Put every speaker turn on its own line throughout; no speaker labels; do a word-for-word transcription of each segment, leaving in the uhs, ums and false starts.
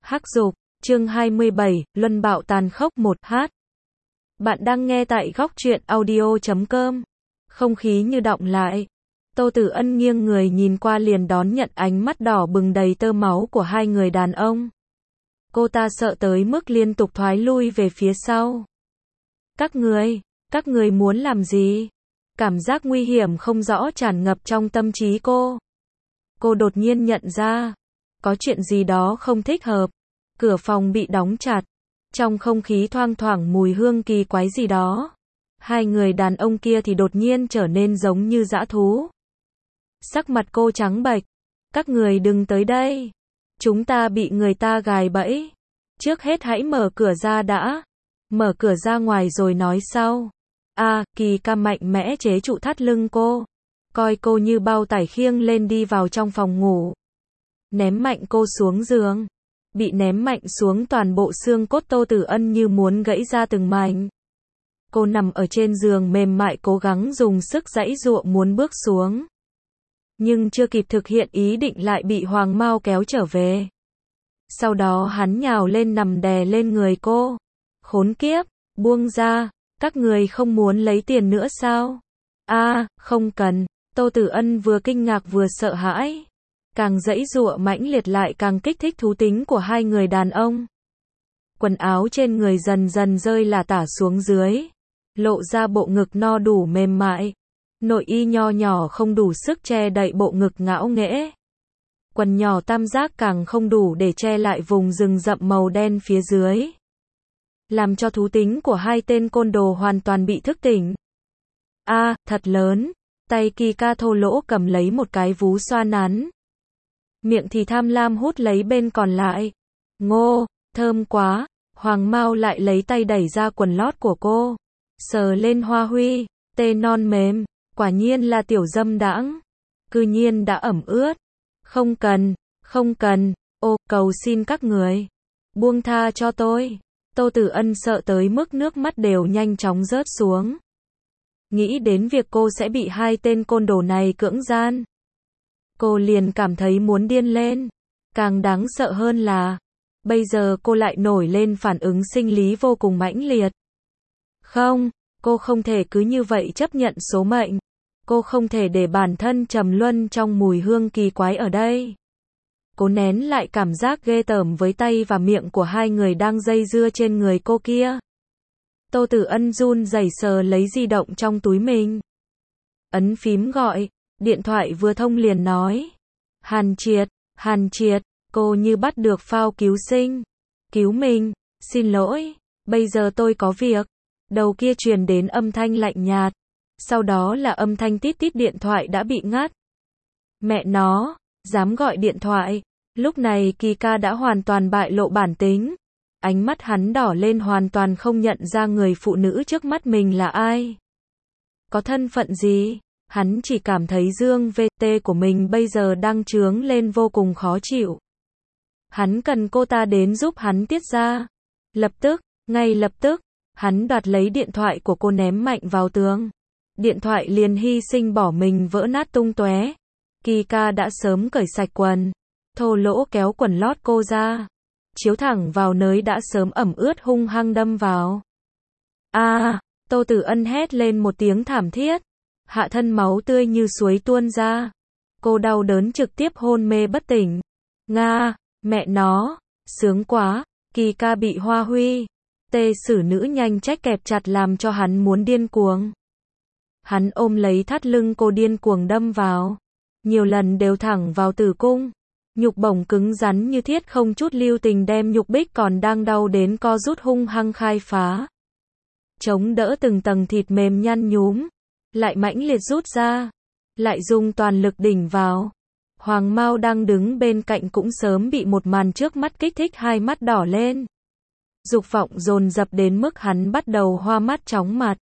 Hắc Dục, chương hai mươi bảy, Luân bạo tàn khốc một h. Bạn đang nghe tại góc truyện audio chấm com. Không khí như đọng lại. Tô Tử Ân nghiêng người nhìn qua liền đón nhận ánh mắt đỏ bừng đầy tơ máu của hai người đàn ông. Cô ta sợ tới mức liên tục thoái lui về phía sau. Các người, các người muốn làm gì? Cảm giác nguy hiểm không rõ tràn ngập trong tâm trí cô. Cô đột nhiên nhận ra, có chuyện gì đó không thích hợp. Cửa phòng bị đóng chặt. Trong không khí thoang thoảng mùi hương kỳ quái gì đó. Hai người đàn ông kia thì đột nhiên trở nên giống như dã thú. Sắc mặt cô trắng bệch. Các người đừng tới đây. Chúng ta bị người ta gài bẫy. Trước hết hãy mở cửa ra đã. Mở cửa ra ngoài rồi nói sau. A, Kỳ Ca mạnh mẽ chế trụ thắt lưng cô. Coi cô như bao tải khiêng lên đi vào trong phòng ngủ. Ném mạnh cô xuống giường. Bị ném mạnh xuống toàn bộ xương cốt Tô Tử Ân như muốn gãy ra từng mảnh. Cô nằm ở trên giường mềm mại cố gắng dùng sức giãy giụa muốn bước xuống. Nhưng chưa kịp thực hiện ý định lại bị Hoàng Mao kéo trở về. Sau đó hắn nhào lên nằm đè lên người cô. Khốn kiếp, buông ra, các người không muốn lấy tiền nữa sao? A, à, không cần. Tô Tử Ân vừa kinh ngạc vừa sợ hãi. Càng giãy giụa mãnh liệt lại càng kích thích thú tính của hai người đàn ông. Quần áo trên người dần dần rơi lả tả xuống dưới. Lộ ra bộ ngực no đủ mềm mại. Nội y nho nhỏ không đủ sức che đậy bộ ngực ngạo nghễ. Quần nhỏ tam giác càng không đủ để che lại vùng rừng rậm màu đen phía dưới. Làm cho thú tính của hai tên côn đồ hoàn toàn bị thức tỉnh. A, à, thật lớn. Tay Kỳ Ca thô lỗ cầm lấy một cái vú xoa nắn. Miệng thì tham lam hút lấy bên còn lại. Ngô, thơm quá. Hoàng Mao lại lấy tay đẩy ra quần lót của cô. Sờ lên hoa huy. Tê non mềm. Quả nhiên là tiểu dâm đãng. Cư nhiên đã ẩm ướt. Không cần, không cần. Ô, cầu xin các người. Buông tha cho tôi. Tô Tử Ân sợ tới mức nước mắt đều nhanh chóng rớt xuống. Nghĩ đến việc cô sẽ bị hai tên côn đồ này cưỡng gian. Cô liền cảm thấy muốn điên lên. Càng đáng sợ hơn là, bây giờ cô lại nổi lên phản ứng sinh lý vô cùng mãnh liệt. Không, cô không thể cứ như vậy chấp nhận số mệnh. Cô không thể để bản thân trầm luân trong mùi hương kỳ quái ở đây. Cô nén lại cảm giác ghê tởm với tay và miệng của hai người đang dây dưa trên người cô kia. Tô Tử Ân run rẩy sờ lấy di động trong túi mình. Ấn phím gọi, điện thoại vừa thông liền nói. Hàn Triệt, Hàn Triệt, cô như bắt được phao cứu sinh. Cứu mình, xin lỗi, bây giờ tôi có việc. Đầu kia truyền đến âm thanh lạnh nhạt. Sau đó là âm thanh tít tít điện thoại đã bị ngắt. Mẹ nó, dám gọi điện thoại. Lúc này Kỳ Ca đã hoàn toàn bại lộ bản tính. Ánh mắt hắn đỏ lên hoàn toàn không nhận ra người phụ nữ trước mắt mình là ai. Có thân phận gì? Hắn chỉ cảm thấy dương vê tê của mình bây giờ đang trướng lên vô cùng khó chịu. Hắn cần cô ta đến giúp hắn tiết ra. Lập tức, ngay lập tức, hắn đoạt lấy điện thoại của cô ném mạnh vào tường. Điện thoại liền hy sinh bỏ mình vỡ nát tung tóe. Kỳ Ca đã sớm cởi sạch quần. Thô lỗ kéo quần lót cô ra. Chiếu thẳng vào nơi đã sớm ẩm ướt hung hăng đâm vào. A, à, Tô Tử Ân hét lên một tiếng thảm thiết. Hạ thân máu tươi như suối tuôn ra. Cô đau đớn trực tiếp hôn mê bất tỉnh. Nga, mẹ nó, sướng quá. Kỳ Ca bị Hoa Huy, tê xử nữ nhanh trách kẹp chặt làm cho hắn muốn điên cuồng. Hắn ôm lấy thắt lưng cô điên cuồng đâm vào. Nhiều lần đều thẳng vào tử cung. Nhục bổng cứng rắn như thiết không chút lưu tình đem nhục bích còn đang đau đến co rút hung hăng khai phá. Chống đỡ từng tầng thịt mềm nhăn nhúm. Lại mãnh liệt rút ra. Lại dùng toàn lực đỉnh vào. Hoàng Mao đang đứng bên cạnh cũng sớm bị một màn trước mắt kích thích hai mắt đỏ lên. Dục vọng dồn dập đến mức hắn bắt đầu hoa mắt chóng mặt.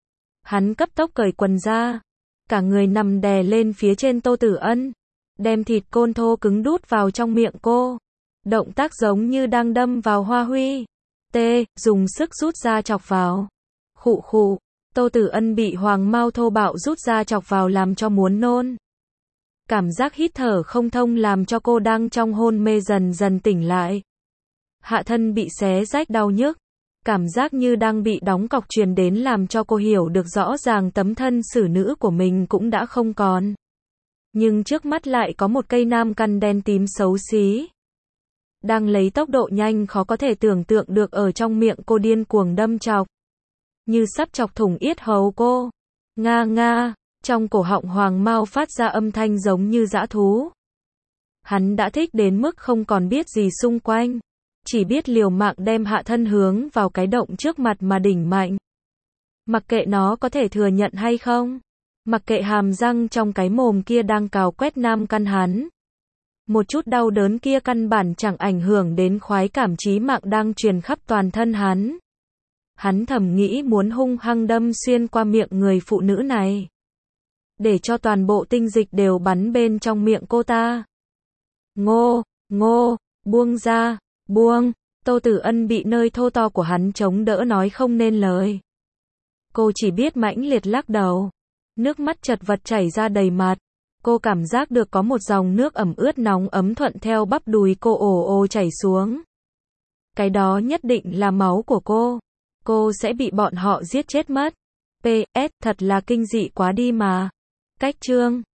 Hắn cấp tốc cởi quần ra. Cả người nằm đè lên phía trên Tô Tử Ân. Đem thịt côn thô cứng đút vào trong miệng cô. Động tác giống như đang đâm vào Hoa Huy. T, dùng sức rút ra chọc vào. Khụ khụ. Tô Tử Ân bị Hoàng Mao thô bạo rút ra chọc vào làm cho muốn nôn. Cảm giác hít thở không thông làm cho cô đang trong hôn mê dần dần tỉnh lại. Hạ thân bị xé rách đau nhức. Cảm giác như đang bị đóng cọc truyền đến làm cho cô hiểu được rõ ràng tấm thân xử nữ của mình cũng đã không còn. Nhưng trước mắt lại có một cây nam căn đen tím xấu xí. Đang lấy tốc độ nhanh khó có thể tưởng tượng được ở trong miệng cô điên cuồng đâm chọc. Như sắp chọc thủng yết hầu cô. Nga nga, trong cổ họng Hoàng Mao phát ra âm thanh giống như dã thú. Hắn đã thích đến mức không còn biết gì xung quanh. Chỉ biết liều mạng đem hạ thân hướng vào cái động trước mặt mà đỉnh mạnh. Mặc kệ nó có thể thừa nhận hay không. Mặc kệ hàm răng trong cái mồm kia đang cào quét nam căn hắn. Một chút đau đớn kia căn bản chẳng ảnh hưởng đến khoái cảm chí mạng đang truyền khắp toàn thân hắn. Hắn thầm nghĩ muốn hung hăng đâm xuyên qua miệng người phụ nữ này. Để cho toàn bộ tinh dịch đều bắn bên trong miệng cô ta. Ngô, ngô, buông ra, buông. Tô Tử Ân bị nơi thô to của hắn chống đỡ nói không nên lời. Cô chỉ biết mãnh liệt lắc đầu. Nước mắt chật vật chảy ra đầy mặt. Cô cảm giác được có một dòng nước ẩm ướt nóng ấm thuận theo bắp đùi cô ồ ồ chảy xuống. Cái đó nhất định là máu của cô. Cô sẽ bị bọn họ giết chết mất. pê ét thật là kinh dị quá đi mà. Cách chương